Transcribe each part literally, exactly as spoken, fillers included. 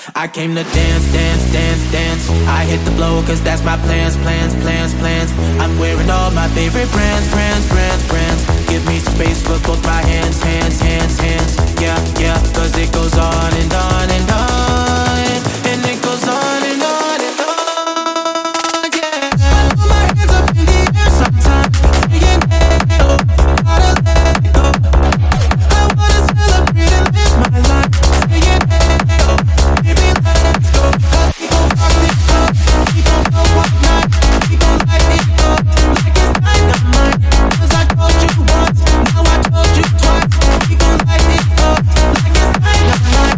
I came to dance, dance, dance, dance. I hit the floor cause that's my plans, plans, plans, plans. I'm wearing all my favorite brands, brands, brands, brands. Give me some space for both my hands, hands, hands, hands. Yeah, yeah, cause it goes on and on and on. And it goes on and on and on, yeah. I put my hands up in the air sometimes, saying hey, oh, gotta let it go. I wanna celebrate and live my life, saying hey, oh, baby, let's go. Cause we gon' rock it up, we gon' go all night, we gon' light it up like it's dynamite. Cause I told you once, now I told you twice, we gon' light it up like it's dynamite.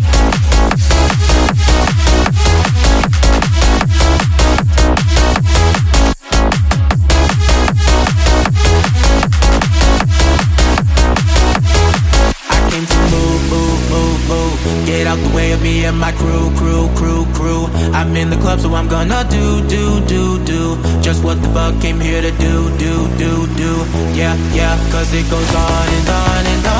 I came to move, move, move, move. Get out the way of me and my crew, crew, crew, crew. I'm in the club, so I'm gonna do, do, do, do just what the fuck came here to do, do, do, do. Yeah, yeah, cause it goes on and on and on.